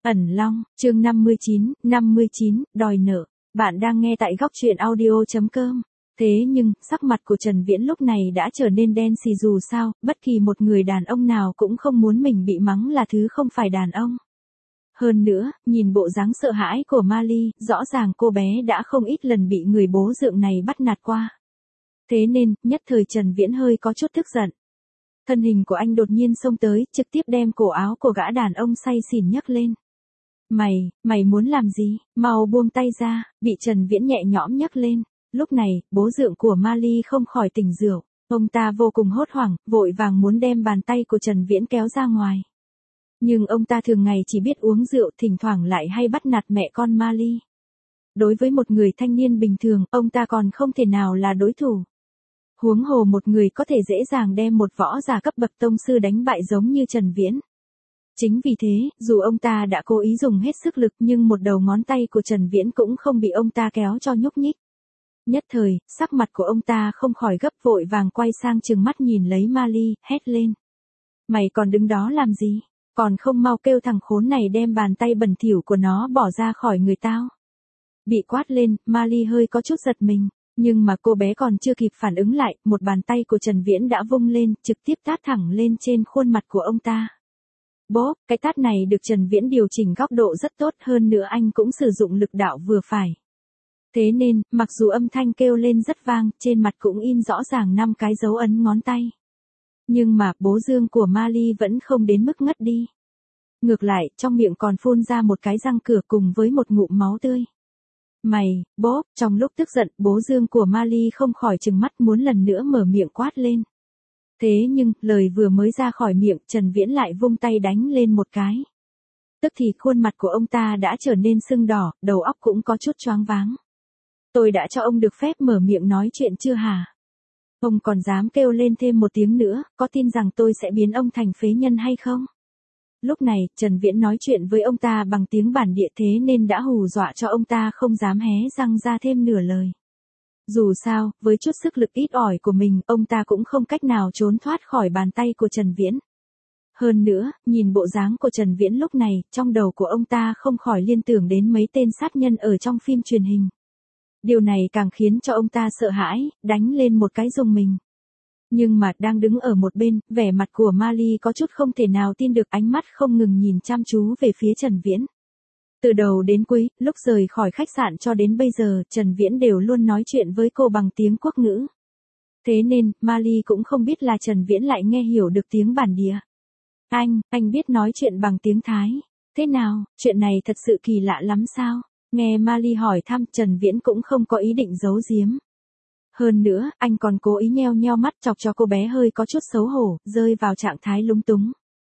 Ẩn Long, chương 59, đòi nợ. Bạn đang nghe tại góc truyện audio.com. Thế nhưng, sắc mặt của Trần Viễn lúc này đã trở nên đen xì dù sao, bất kỳ một người đàn ông nào cũng không muốn mình bị mắng là thứ không phải đàn ông. Hơn nữa, nhìn bộ dáng sợ hãi của Mali, rõ ràng cô bé đã không ít lần bị người bố dượng này bắt nạt qua. Thế nên, nhất thời Trần Viễn hơi có chút tức giận. Thân hình của anh đột nhiên xông tới, trực tiếp đem cổ áo của gã đàn ông say xỉn nhấc lên. Mày muốn làm gì? Mau buông tay ra, bị Trần Viễn nhẹ nhõm nhấc lên. Lúc này, bố dượng của Mali không khỏi tỉnh rượu. Ông ta vô cùng hốt hoảng, vội vàng muốn đem bàn tay của Trần Viễn kéo ra ngoài. Nhưng ông ta thường ngày chỉ biết uống rượu, thỉnh thoảng lại hay bắt nạt mẹ con Mali. Đối với một người thanh niên bình thường, ông ta còn không thể nào là đối thủ. Huống hồ một người có thể dễ dàng đem một võ giả cấp bậc tông sư đánh bại giống như Trần Viễn. Chính vì thế, dù ông ta đã cố ý dùng hết sức lực nhưng một đầu ngón tay của Trần Viễn cũng không bị ông ta kéo cho nhúc nhích. Nhất thời, sắc mặt của ông ta không khỏi gấp, vội vàng quay sang trừng mắt nhìn lấy Mali, hét lên. Mày còn đứng đó làm gì? Còn không mau kêu thằng khốn này đem bàn tay bẩn thỉu của nó bỏ ra khỏi người tao. Bị quát lên, Mali hơi có chút giật mình. Nhưng mà cô bé còn chưa kịp phản ứng lại, một bàn tay của Trần Viễn đã vung lên, trực tiếp tát thẳng lên trên khuôn mặt của ông ta. Bốp, cái tát này được Trần Viễn điều chỉnh góc độ rất tốt, hơn nữa anh cũng sử dụng lực đạo vừa phải. Thế nên, mặc dù âm thanh kêu lên rất vang, trên mặt cũng in rõ ràng 5 cái dấu ấn ngón tay. Nhưng mà, bố dương của Mali vẫn không đến mức ngất đi. Ngược lại, trong miệng còn phun ra một cái răng cửa cùng với một ngụm máu tươi. Bốp, trong lúc tức giận, bố dương của Mali không khỏi trừng mắt muốn lần nữa mở miệng quát lên. Thế nhưng, lời vừa mới ra khỏi miệng, Trần Viễn lại vung tay đánh lên một cái. Tức thì khuôn mặt của ông ta đã trở nên sưng đỏ, đầu óc cũng có chút choáng váng. Tôi đã cho ông được phép mở miệng nói chuyện chưa hả? Ông còn dám kêu lên thêm một tiếng nữa, có tin rằng tôi sẽ biến ông thành phế nhân hay không? Lúc này, Trần Viễn nói chuyện với ông ta bằng tiếng bản địa, thế nên đã hù dọa cho ông ta không dám hé răng ra thêm nửa lời. Dù sao, với chút sức lực ít ỏi của mình, ông ta cũng không cách nào trốn thoát khỏi bàn tay của Trần Viễn. Hơn nữa, nhìn bộ dáng của Trần Viễn lúc này, trong đầu của ông ta không khỏi liên tưởng đến mấy tên sát nhân ở trong phim truyền hình. Điều này càng khiến cho ông ta sợ hãi, đánh lên một cái rùng mình. Nhưng mà đang đứng ở một bên, vẻ mặt của Mali có chút không thể nào tin được, ánh mắt không ngừng nhìn chăm chú về phía Trần Viễn. Từ đầu đến cuối, lúc rời khỏi khách sạn cho đến bây giờ, Trần Viễn đều luôn nói chuyện với cô bằng tiếng quốc ngữ. Thế nên, Mali cũng không biết là Trần Viễn lại nghe hiểu được tiếng bản địa. Anh biết nói chuyện bằng tiếng Thái. Thế nào, chuyện này thật sự kỳ lạ lắm sao? Nghe Mali hỏi thăm, Trần Viễn cũng không có ý định giấu giếm. Hơn nữa, anh còn cố ý nheo mắt chọc cho cô bé hơi có chút xấu hổ, rơi vào trạng thái lúng túng.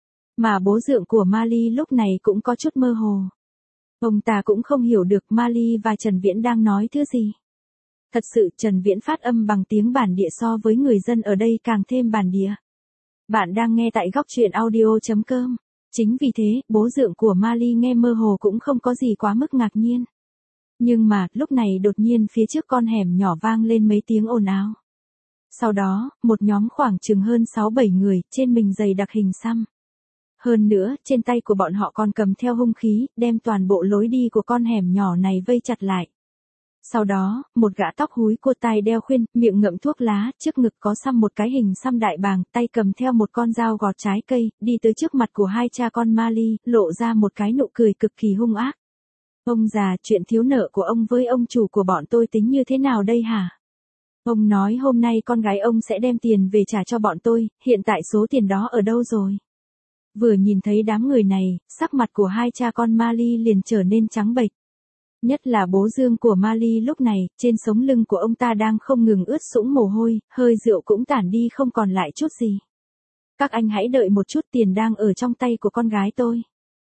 Mà bố dượng của Mali lúc này cũng có chút mơ hồ. Ông ta cũng không hiểu được Mali và Trần Viễn đang nói thứ gì. Thật sự, Trần Viễn phát âm bằng tiếng bản địa so với người dân ở đây càng thêm bản địa. Bạn đang nghe tại góc truyện audio.com. Chính vì thế, bố dượng của Mali nghe mơ hồ cũng không có gì quá mức ngạc nhiên. Nhưng mà, lúc này đột nhiên phía trước con hẻm nhỏ vang lên mấy tiếng ồn ào. Sau đó, một nhóm khoảng chừng hơn 6-7 người, trên mình giày đặc hình xăm. Hơn nữa, trên tay của bọn họ còn cầm theo hung khí, đem toàn bộ lối đi của con hẻm nhỏ này vây chặt lại. Sau đó, một gã tóc húi cua tai đeo khuyên, miệng ngậm thuốc lá, trước ngực có xăm một cái hình xăm đại bàng, tay cầm theo một con dao gọt trái cây, đi tới trước mặt của hai cha con Mali, lộ ra một cái nụ cười cực kỳ hung ác. Ông già, chuyện thiếu nợ của ông với ông chủ của bọn tôi tính như thế nào đây hả? Ông nói hôm nay con gái ông sẽ đem tiền về trả cho bọn tôi, hiện tại số tiền đó ở đâu rồi? Vừa nhìn thấy đám người này, sắc mặt của hai cha con Mali liền trở nên trắng bệch. Nhất là bố dương của Mali lúc này, trên sống lưng của ông ta đang không ngừng ướt sũng mồ hôi, hơi rượu cũng tản đi không còn lại chút gì. Các anh hãy đợi một chút, tiền đang ở trong tay của con gái tôi.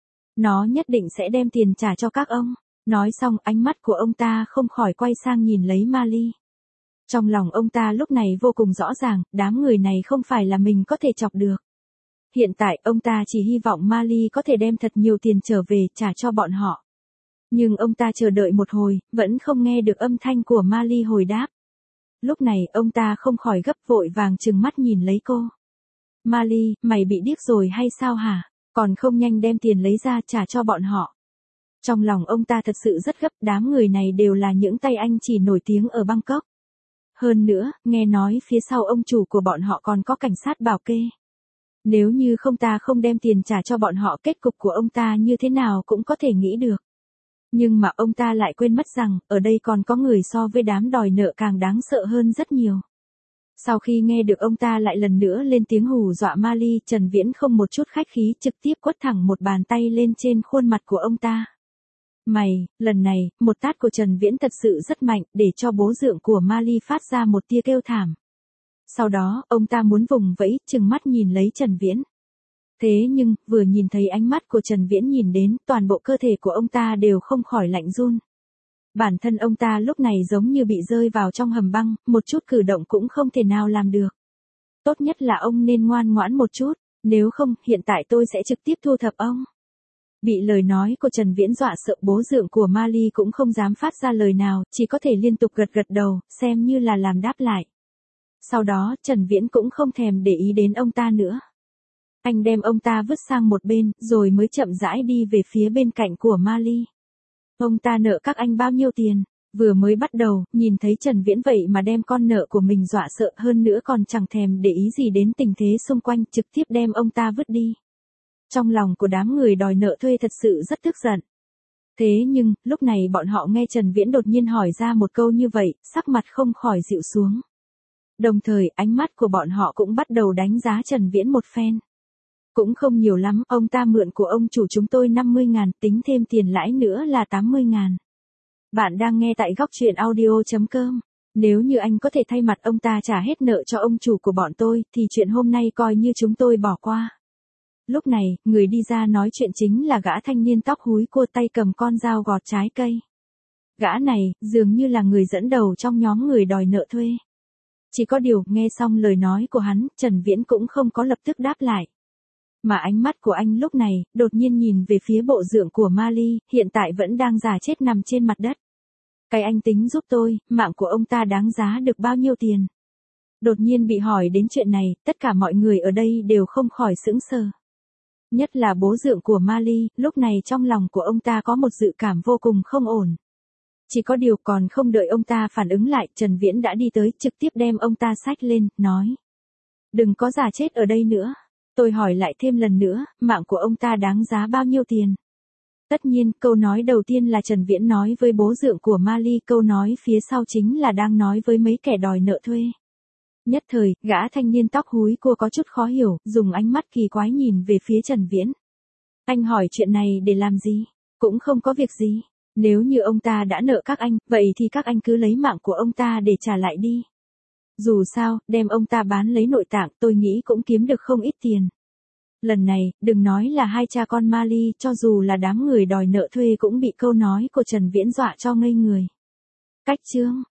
Nó nhất định sẽ đem tiền trả cho các ông. Nói xong, ánh mắt của ông ta không khỏi quay sang nhìn lấy Mali. Trong lòng ông ta lúc này vô cùng rõ ràng, đám người này không phải là mình có thể chọc được. Hiện tại, ông ta chỉ hy vọng Mali có thể đem thật nhiều tiền trở về trả cho bọn họ. Nhưng ông ta chờ đợi một hồi, vẫn không nghe được âm thanh của Mali hồi đáp. Lúc này, ông ta không khỏi gấp, vội vàng trừng mắt nhìn lấy cô. Mali, mày bị điếc rồi hay sao hả? Còn không nhanh đem tiền lấy ra trả cho bọn họ. Trong lòng ông ta thật sự rất gấp, đám người này đều là những tay anh chỉ nổi tiếng ở Bangkok. Hơn nữa, nghe nói phía sau ông chủ của bọn họ còn có cảnh sát bảo kê. Nếu như không ta không đem tiền trả cho bọn họ, kết cục của ông ta như thế nào cũng có thể nghĩ được. Nhưng mà ông ta lại quên mất rằng, ở đây còn có người so với đám đòi nợ càng đáng sợ hơn rất nhiều. Sau khi nghe được ông ta lại lần nữa lên tiếng hù dọa Mali, Trần Viễn không một chút khách khí trực tiếp quất thẳng một bàn tay lên trên khuôn mặt của ông ta. Lần này, một tát của Trần Viễn thật sự rất mạnh, để cho bố dượng của Mali phát ra một tia kêu thảm. Sau đó, ông ta muốn vùng vẫy, trừng mắt nhìn lấy Trần Viễn. Thế nhưng, vừa nhìn thấy ánh mắt của Trần Viễn nhìn đến, toàn bộ cơ thể của ông ta đều không khỏi lạnh run. Bản thân ông ta lúc này giống như bị rơi vào trong hầm băng, một chút cử động cũng không thể nào làm được. Tốt nhất là ông nên ngoan ngoãn một chút, nếu không, hiện tại tôi sẽ trực tiếp thu thập ông. Bị lời nói của Trần Viễn dọa sợ, bố dượng của Mali cũng không dám phát ra lời nào, chỉ có thể liên tục gật gật đầu, xem như là làm đáp lại. Sau đó, Trần Viễn cũng không thèm để ý đến ông ta nữa. Anh đem ông ta vứt sang một bên, rồi mới chậm rãi đi về phía bên cạnh của Mali. Ông ta nợ các anh bao nhiêu tiền? Vừa mới bắt đầu, nhìn thấy Trần Viễn vậy mà đem con nợ của mình dọa sợ, hơn nữa còn chẳng thèm để ý gì đến tình thế xung quanh, trực tiếp đem ông ta vứt đi. Trong lòng của đám người đòi nợ thuê thật sự rất tức giận. Thế nhưng, lúc này bọn họ nghe Trần Viễn đột nhiên hỏi ra một câu như vậy, sắc mặt không khỏi dịu xuống. Đồng thời, ánh mắt của bọn họ cũng bắt đầu đánh giá Trần Viễn một phen. Cũng không nhiều lắm, ông ta mượn của ông chủ chúng tôi 50.000, tính thêm tiền lãi nữa là 80.000. Bạn đang nghe tại góc truyện audio.com. Nếu như anh có thể thay mặt ông ta trả hết nợ cho ông chủ của bọn tôi, thì chuyện hôm nay coi như chúng tôi bỏ qua. Lúc này, người đi ra nói chuyện chính là gã thanh niên tóc húi cua, tay cầm con dao gọt trái cây. Gã này, dường như là người dẫn đầu trong nhóm người đòi nợ thuê. Chỉ có điều, nghe xong lời nói của hắn, Trần Viễn cũng không có lập tức đáp lại. Mà ánh mắt của anh lúc này, đột nhiên nhìn về phía bộ dượng của Mali, hiện tại vẫn đang già chết nằm trên mặt đất. Cái anh tính giúp tôi, mạng của ông ta đáng giá được bao nhiêu tiền? Đột nhiên bị hỏi đến chuyện này, tất cả mọi người ở đây đều không khỏi sững sờ. Nhất là bố dượng của Mali, lúc này trong lòng của ông ta có một dự cảm vô cùng không ổn. Chỉ có điều còn không đợi ông ta phản ứng lại, Trần Viễn đã đi tới, trực tiếp đem ông ta xách lên, nói. Đừng có già chết ở đây nữa. Tôi hỏi lại thêm lần nữa, mạng của ông ta đáng giá bao nhiêu tiền? Tất nhiên, câu nói đầu tiên là Trần Viễn nói với bố dượng của Mali, câu nói phía sau chính là đang nói với mấy kẻ đòi nợ thuê. Nhất thời, gã thanh niên tóc húi cua có chút khó hiểu, dùng ánh mắt kỳ quái nhìn về phía Trần Viễn. Anh hỏi chuyện này để làm gì? Cũng không có việc gì. Nếu như ông ta đã nợ các anh, vậy thì các anh cứ lấy mạng của ông ta để trả lại đi. Dù sao, đem ông ta bán lấy nội tạng, tôi nghĩ cũng kiếm được không ít tiền. Lần này, đừng nói là hai cha con Mali, cho dù là đám người đòi nợ thuê cũng bị câu nói của Trần Viễn dọa cho ngây người. Cách chương